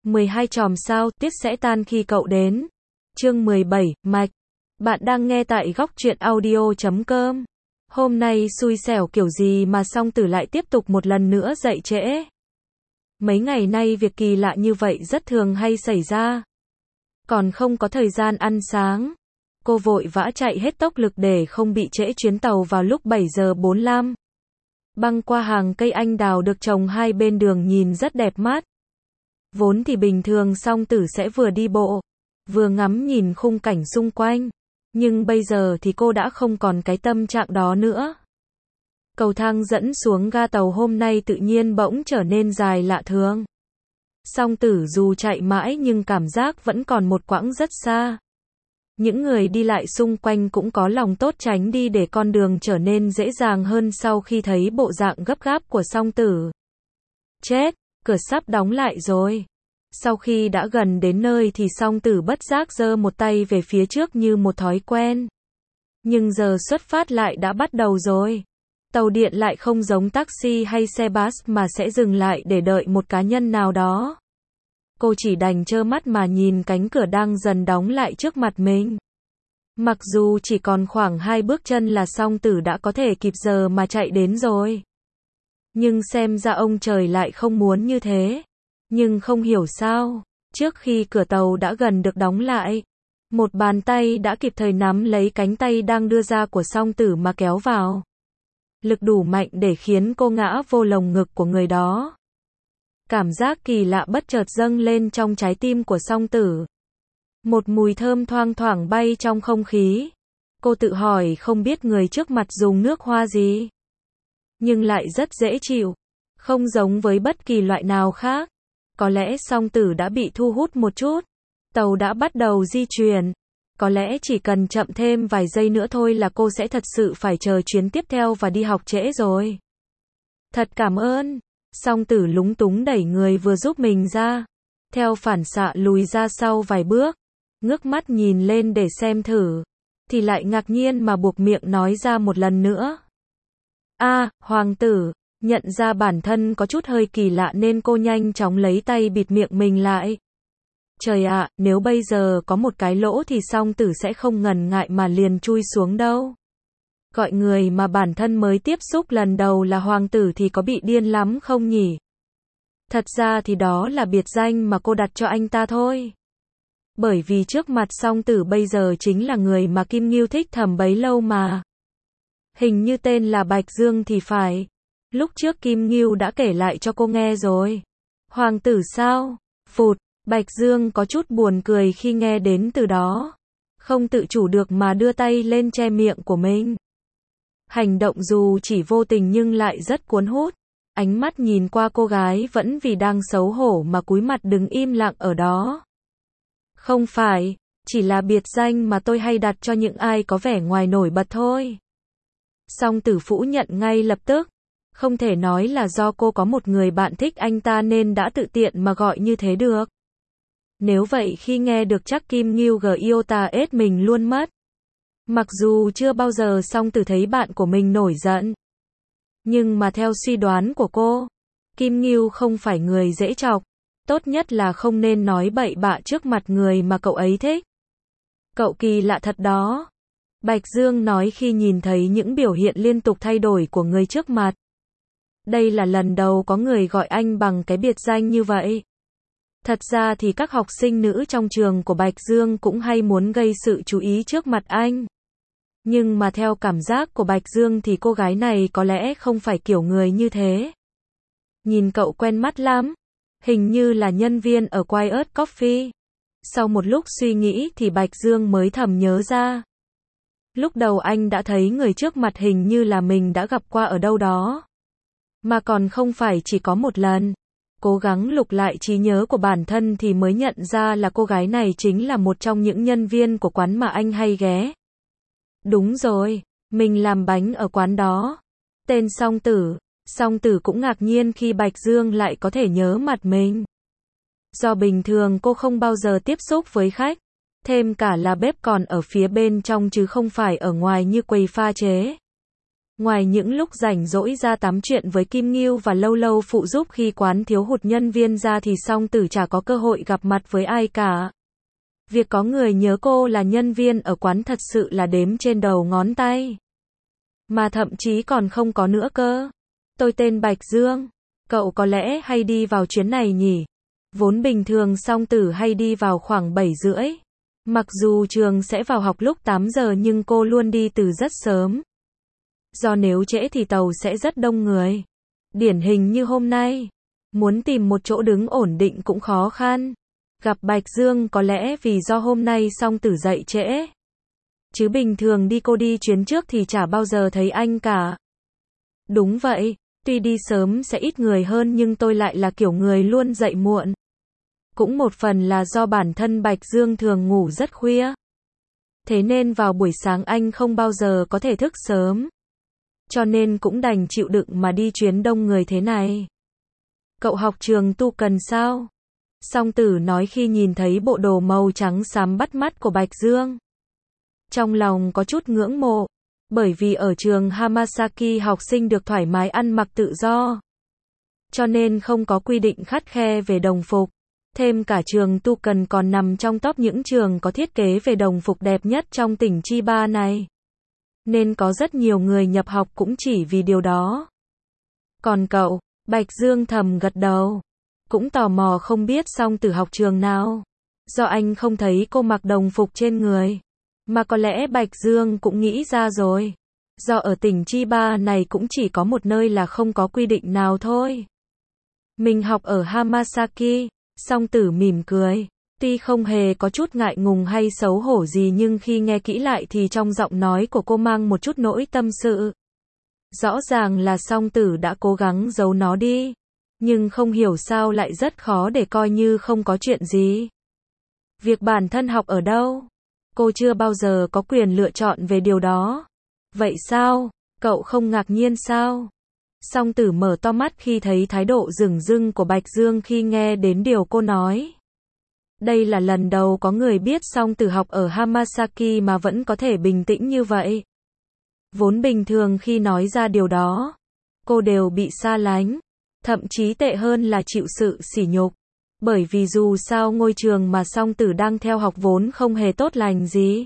12 chòm sao, tuyết sẽ tan khi cậu đến. Chương 17, Mạch. Bạn đang nghe tại góc truyện audio.com. Hôm nay xui xẻo kiểu gì mà Song Tử lại tiếp tục một lần nữa dậy trễ. Mấy ngày nay việc kỳ lạ như vậy rất thường hay xảy ra. Còn không có thời gian ăn sáng. Cô vội vã chạy hết tốc lực để không bị trễ chuyến tàu vào lúc 7 giờ 45. Băng qua hàng cây anh đào được trồng hai bên đường nhìn rất đẹp mắt. Vốn thì bình thường Song Tử sẽ vừa đi bộ, vừa ngắm nhìn khung cảnh xung quanh. Nhưng bây giờ thì cô đã không còn cái tâm trạng đó nữa. Cầu thang dẫn xuống ga tàu hôm nay tự nhiên bỗng trở nên dài lạ thường. Song Tử dù chạy mãi nhưng cảm giác vẫn còn một quãng rất xa. Những người đi lại xung quanh cũng có lòng tốt tránh đi để con đường trở nên dễ dàng hơn sau khi thấy bộ dạng gấp gáp của Song Tử. Chết, cửa sắp đóng lại rồi. Sau khi đã gần đến nơi thì Song Tử bất giác giơ một tay về phía trước như một thói quen. Nhưng giờ xuất phát lại đã bắt đầu rồi. Tàu điện lại không giống taxi hay xe bus mà sẽ dừng lại để đợi một cá nhân nào đó. Cô chỉ đành trơ mắt mà nhìn cánh cửa đang dần đóng lại trước mặt mình. Mặc dù chỉ còn khoảng 2 bước chân là Song Tử đã có thể kịp giờ mà chạy đến rồi. Nhưng xem ra ông trời lại không muốn như thế. Nhưng không hiểu sao, trước khi cửa tàu đã gần được đóng lại, một bàn tay đã kịp thời nắm lấy cánh tay đang đưa ra của Song Tử mà kéo vào. Lực đủ mạnh để khiến cô ngã vô lồng ngực của người đó. Cảm giác kỳ lạ bất chợt dâng lên trong trái tim của Song Tử. Một mùi thơm thoang thoảng bay trong không khí. Cô tự hỏi không biết người trước mặt dùng nước hoa gì. Nhưng lại rất dễ chịu. Không giống với bất kỳ loại nào khác. Có lẽ Song Tử đã bị thu hút một chút. Tàu đã bắt đầu di chuyển. Có lẽ chỉ cần chậm thêm vài giây nữa thôi là cô sẽ thật sự phải chờ chuyến tiếp theo và đi học trễ rồi. Thật cảm ơn. Song Tử lúng túng đẩy người vừa giúp mình ra. Theo phản xạ lùi ra sau vài bước. Ngước mắt nhìn lên để xem thử. Thì lại ngạc nhiên mà buộc miệng nói ra một lần nữa. Hoàng tử. Nhận ra bản thân có chút hơi kỳ lạ nên cô nhanh chóng lấy tay bịt miệng mình lại. Trời ạ, nếu bây giờ có một cái lỗ thì Song Tử sẽ không ngần ngại mà liền chui xuống đâu. Gọi người mà bản thân mới tiếp xúc lần đầu là hoàng tử thì có bị điên lắm không nhỉ? Thật ra thì đó là biệt danh mà cô đặt cho anh ta thôi. Bởi vì trước mặt Song Tử bây giờ chính là người mà Kim Ngưu thích thầm bấy lâu mà. Hình như tên là Bạch Dương thì phải. Lúc trước Kim Ngưu đã kể lại cho cô nghe rồi. Hoàng tử sao? Phụt, Bạch Dương có chút buồn cười khi nghe đến từ đó. Không tự chủ được mà đưa tay lên che miệng của mình. Hành động dù chỉ vô tình nhưng lại rất cuốn hút. Ánh mắt nhìn qua cô gái vẫn vì đang xấu hổ mà cúi mặt đứng im lặng ở đó. Không phải, chỉ là biệt danh mà tôi hay đặt cho những ai có vẻ ngoài nổi bật thôi. Song Tử phủ nhận ngay lập tức. Không thể nói là do cô có một người bạn thích anh ta nên đã tự tiện mà gọi như thế được. Nếu vậy khi nghe được chắc Kim Ngưu Giota ết mình luôn mất. Mặc dù chưa bao giờ Song Tử thấy bạn của mình nổi giận. Nhưng mà theo suy đoán của cô, Kim Ngưu không phải người dễ chọc. Tốt nhất là không nên nói bậy bạ trước mặt người mà cậu ấy thích. Cậu kỳ lạ thật đó. Bạch Dương nói khi nhìn thấy những biểu hiện liên tục thay đổi của người trước mặt. Đây là lần đầu có người gọi anh bằng cái biệt danh như vậy. Thật ra thì các học sinh nữ trong trường của Bạch Dương cũng hay muốn gây sự chú ý trước mặt anh. Nhưng mà theo cảm giác của Bạch Dương thì cô gái này có lẽ không phải kiểu người như thế. Nhìn cậu quen mắt lắm. Hình như là nhân viên ở Quiet Coffee. Sau một lúc suy nghĩ thì Bạch Dương mới thầm nhớ ra. Lúc đầu anh đã thấy người trước mặt hình như là mình đã gặp qua ở đâu đó. Mà còn không phải chỉ có một lần. Cố gắng lục lại trí nhớ của bản thân thì mới nhận ra là cô gái này chính là một trong những nhân viên của quán mà anh hay ghé. Đúng rồi, mình làm bánh ở quán đó. Tên Song Tử. Song Tử cũng ngạc nhiên khi Bạch Dương lại có thể nhớ mặt mình. Do bình thường cô không bao giờ tiếp xúc với khách. Thêm cả là bếp còn ở phía bên trong chứ không phải ở ngoài như quầy pha chế. Ngoài những lúc rảnh rỗi ra tám chuyện với Kim Ngưu và lâu lâu phụ giúp khi quán thiếu hụt nhân viên ra thì Song Tử chả có cơ hội gặp mặt với ai cả. Việc có người nhớ cô là nhân viên ở quán thật sự là đếm trên đầu ngón tay. Mà thậm chí còn không có nữa cơ. Tôi tên Bạch Dương. Cậu có lẽ hay đi vào chuyến này nhỉ? Vốn bình thường Song Tử hay đi vào khoảng 7:30. Mặc dù trường sẽ vào học lúc 8 giờ nhưng cô luôn đi từ rất sớm. Do nếu trễ thì tàu sẽ rất đông người. Điển hình như hôm nay. Muốn tìm một chỗ đứng ổn định cũng khó khăn. Gặp Bạch Dương có lẽ vì do hôm nay Song Tử dậy trễ. Chứ bình thường cô đi chuyến trước thì chả bao giờ thấy anh cả. Đúng vậy, tuy đi sớm sẽ ít người hơn nhưng tôi lại là kiểu người luôn dậy muộn. Cũng một phần là do bản thân Bạch Dương thường ngủ rất khuya. Thế nên vào buổi sáng anh không bao giờ có thể thức sớm. Cho nên cũng đành chịu đựng mà đi chuyến đông người thế này. Cậu học trường tu cần sao? Song Tử nói khi nhìn thấy bộ đồ màu trắng xám bắt mắt của Bạch Dương. Trong lòng có chút ngưỡng mộ. Bởi vì ở trường Hamasaki học sinh được thoải mái ăn mặc tự do. Cho nên không có quy định khắt khe về đồng phục. Thêm cả trường tu cần còn nằm trong top những trường có thiết kế về đồng phục đẹp nhất trong tỉnh Chiba này. Nên có rất nhiều người nhập học cũng chỉ vì điều đó. Còn cậu, Bạch Dương thầm gật đầu. Cũng tò mò không biết Song Tử học trường nào. Do anh không thấy cô mặc đồng phục trên người. Mà có lẽ Bạch Dương cũng nghĩ ra rồi. Do ở tỉnh Chiba này cũng chỉ có một nơi là không có quy định nào thôi. Mình học ở Hamasaki. Song Tử mỉm cười. Tuy không hề có chút ngại ngùng hay xấu hổ gì nhưng khi nghe kỹ lại thì trong giọng nói của cô mang một chút nỗi tâm sự. Rõ ràng là Song Tử đã cố gắng giấu nó đi. Nhưng không hiểu sao lại rất khó để coi như không có chuyện gì. Việc bản thân học ở đâu? Cô chưa bao giờ có quyền lựa chọn về điều đó. Vậy sao? Cậu không ngạc nhiên sao? Song Tử mở to mắt khi thấy thái độ dửng dưng của Bạch Dương khi nghe đến điều cô nói. Đây là lần đầu có người biết Song Tử học ở Hamasaki mà vẫn có thể bình tĩnh như vậy. Vốn bình thường khi nói ra điều đó, cô đều bị xa lánh. Thậm chí tệ hơn là chịu sự sỉ nhục. Bởi vì dù sao ngôi trường mà Song Tử đang theo học vốn không hề tốt lành gì.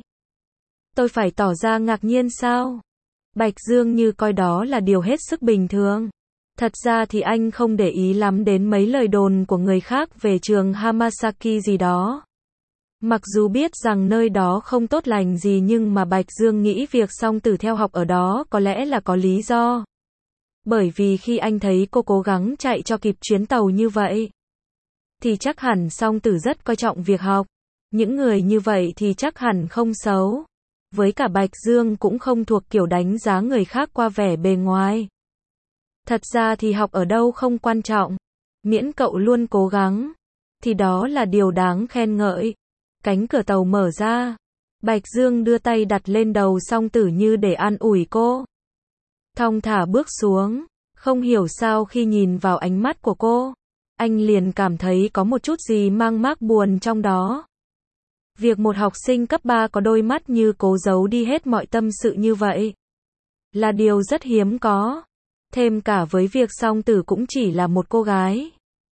Tôi phải tỏ ra ngạc nhiên sao? Bạch Dương như coi đó là điều hết sức bình thường. Thật ra thì anh không để ý lắm đến mấy lời đồn của người khác về trường Hamasaki gì đó. Mặc dù biết rằng nơi đó không tốt lành gì nhưng mà Bạch Dương nghĩ việc Song Tử theo học ở đó có lẽ là có lý do. Bởi vì khi anh thấy cô cố gắng chạy cho kịp chuyến tàu như vậy, thì chắc hẳn Song Tử rất coi trọng việc học. Những người như vậy thì chắc hẳn không xấu. Với cả Bạch Dương cũng không thuộc kiểu đánh giá người khác qua vẻ bề ngoài. Thật ra thì học ở đâu không quan trọng. Miễn cậu luôn cố gắng. Thì đó là điều đáng khen ngợi. Cánh cửa tàu mở ra. Bạch Dương đưa tay đặt lên đầu Song Tử như để an ủi cô. Thong thả bước xuống. Không hiểu sao khi nhìn vào ánh mắt của cô, anh liền cảm thấy có một chút gì mang mác buồn trong đó. Việc một học sinh cấp 3 có đôi mắt như cố giấu đi hết mọi tâm sự như vậy là điều rất hiếm có. Thêm cả với việc Song Tử cũng chỉ là một cô gái.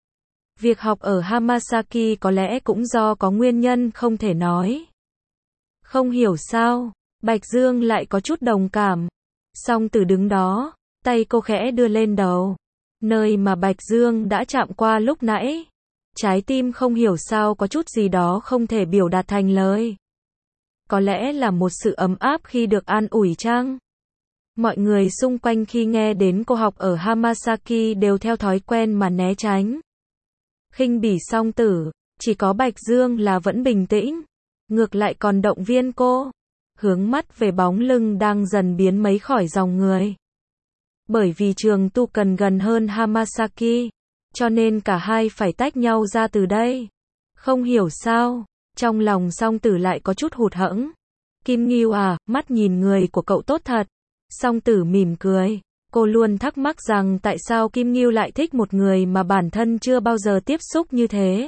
Việc học ở Hamasaki có lẽ cũng do có nguyên nhân không thể nói. Không hiểu sao, Bạch Dương lại có chút đồng cảm. Song Tử đứng đó, tay cô khẽ đưa lên đầu, nơi mà Bạch Dương đã chạm qua lúc nãy. Trái tim không hiểu sao có chút gì đó không thể biểu đạt thành lời. Có lẽ là một sự ấm áp khi được an ủi chăng? Mọi người xung quanh khi nghe đến cô học ở Hamasaki đều theo thói quen mà né tránh. Khinh bỉ Song Tử, chỉ có Bạch Dương là vẫn bình tĩnh. Ngược lại còn động viên cô. Hướng mắt về bóng lưng đang dần biến mấy khỏi dòng người. Bởi vì trường tu cần gần hơn Hamasaki, cho nên cả hai phải tách nhau ra từ đây. Không hiểu sao, trong lòng Song Tử lại có chút hụt hẫng. Kim Ngưu à, mắt nhìn người của cậu tốt thật. Song Tử mỉm cười. Cô luôn thắc mắc rằng tại sao Kim Ngưu lại thích một người mà bản thân chưa bao giờ tiếp xúc như thế.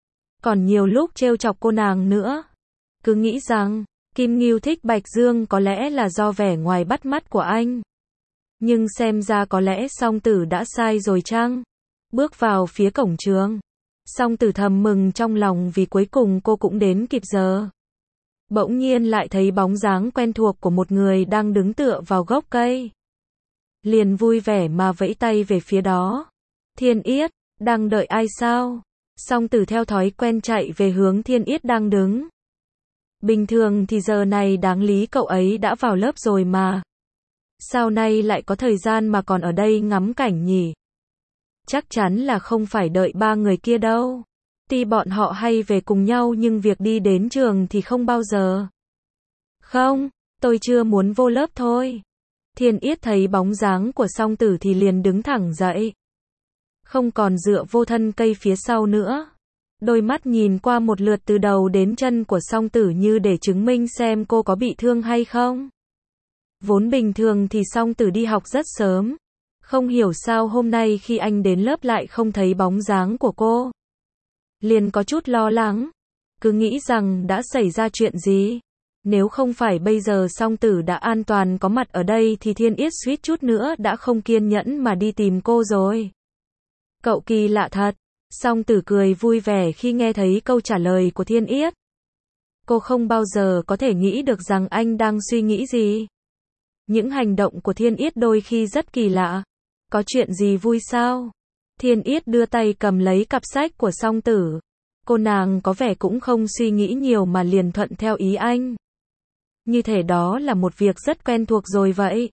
Còn nhiều lúc trêu chọc cô nàng nữa. Cứ nghĩ rằng Kim Ngưu thích Bạch Dương có lẽ là do vẻ ngoài bắt mắt của anh. Nhưng xem ra có lẽ song tử đã sai rồi chăng? Bước vào phía cổng trường, song tử thầm mừng trong lòng vì cuối cùng cô cũng đến kịp giờ. Bỗng nhiên lại thấy bóng dáng quen thuộc của một người đang đứng tựa vào gốc cây. Liền vui vẻ mà vẫy tay về phía đó. Thiên Yết, đang đợi ai sao? Song tử theo thói quen chạy về hướng Thiên Yết đang đứng. Bình thường thì giờ này đáng lý cậu ấy đã vào lớp rồi mà. Sao nay lại có thời gian mà còn ở đây ngắm cảnh nhỉ? Chắc chắn là không phải đợi ba người kia đâu. Tuy bọn họ hay về cùng nhau nhưng việc đi đến trường thì không bao giờ. Không, tôi chưa muốn vô lớp thôi. Thiên Yết thấy bóng dáng của song tử thì liền đứng thẳng dậy. Không còn dựa vô thân cây phía sau nữa. Đôi mắt nhìn qua một lượt từ đầu đến chân của song tử như để chứng minh xem cô có bị thương hay không. Vốn bình thường thì song tử đi học rất sớm. Không hiểu sao hôm nay khi anh đến lớp lại không thấy bóng dáng của cô. Liền có chút lo lắng. Cứ nghĩ rằng đã xảy ra chuyện gì. Nếu không phải bây giờ song tử đã an toàn có mặt ở đây thì Thiên Yết suýt chút nữa đã không kiên nhẫn mà đi tìm cô rồi. Cậu kỳ lạ thật. Song tử cười vui vẻ khi nghe thấy câu trả lời của Thiên Yết. Cô không bao giờ có thể nghĩ được rằng anh đang suy nghĩ gì. Những hành động của Thiên Yết đôi khi rất kỳ lạ. Có chuyện gì vui sao? Thiên Yết đưa tay cầm lấy cặp sách của song tử. Cô nàng có vẻ cũng không suy nghĩ nhiều mà liền thuận theo ý anh. Như thể đó là một việc rất quen thuộc rồi vậy.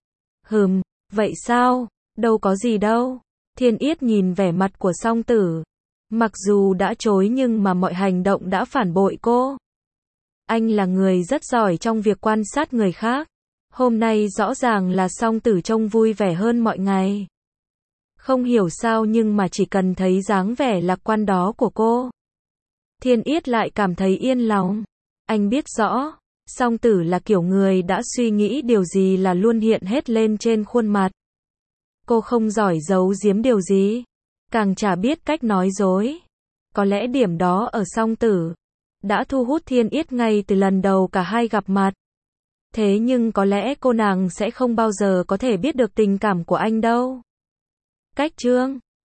Vậy sao? Đâu có gì đâu. Thiên Yết nhìn vẻ mặt của song tử. Mặc dù đã chối nhưng mà mọi hành động đã phản bội cô. Anh là người rất giỏi trong việc quan sát người khác. Hôm nay rõ ràng là song tử trông vui vẻ hơn mọi ngày. Không hiểu sao nhưng mà chỉ cần thấy dáng vẻ lạc quan đó của cô. Thiên Yết lại cảm thấy yên lòng. Anh biết rõ, song tử là kiểu người đã suy nghĩ điều gì là luôn hiện hết lên trên khuôn mặt. Cô không giỏi giấu giếm điều gì. Càng chả biết cách nói dối. Có lẽ điểm đó ở song tử đã thu hút Thiên Yết ngay từ lần đầu cả hai gặp mặt. Thế nhưng có lẽ cô nàng sẽ không bao giờ có thể biết được tình cảm của anh đâu. Cách chương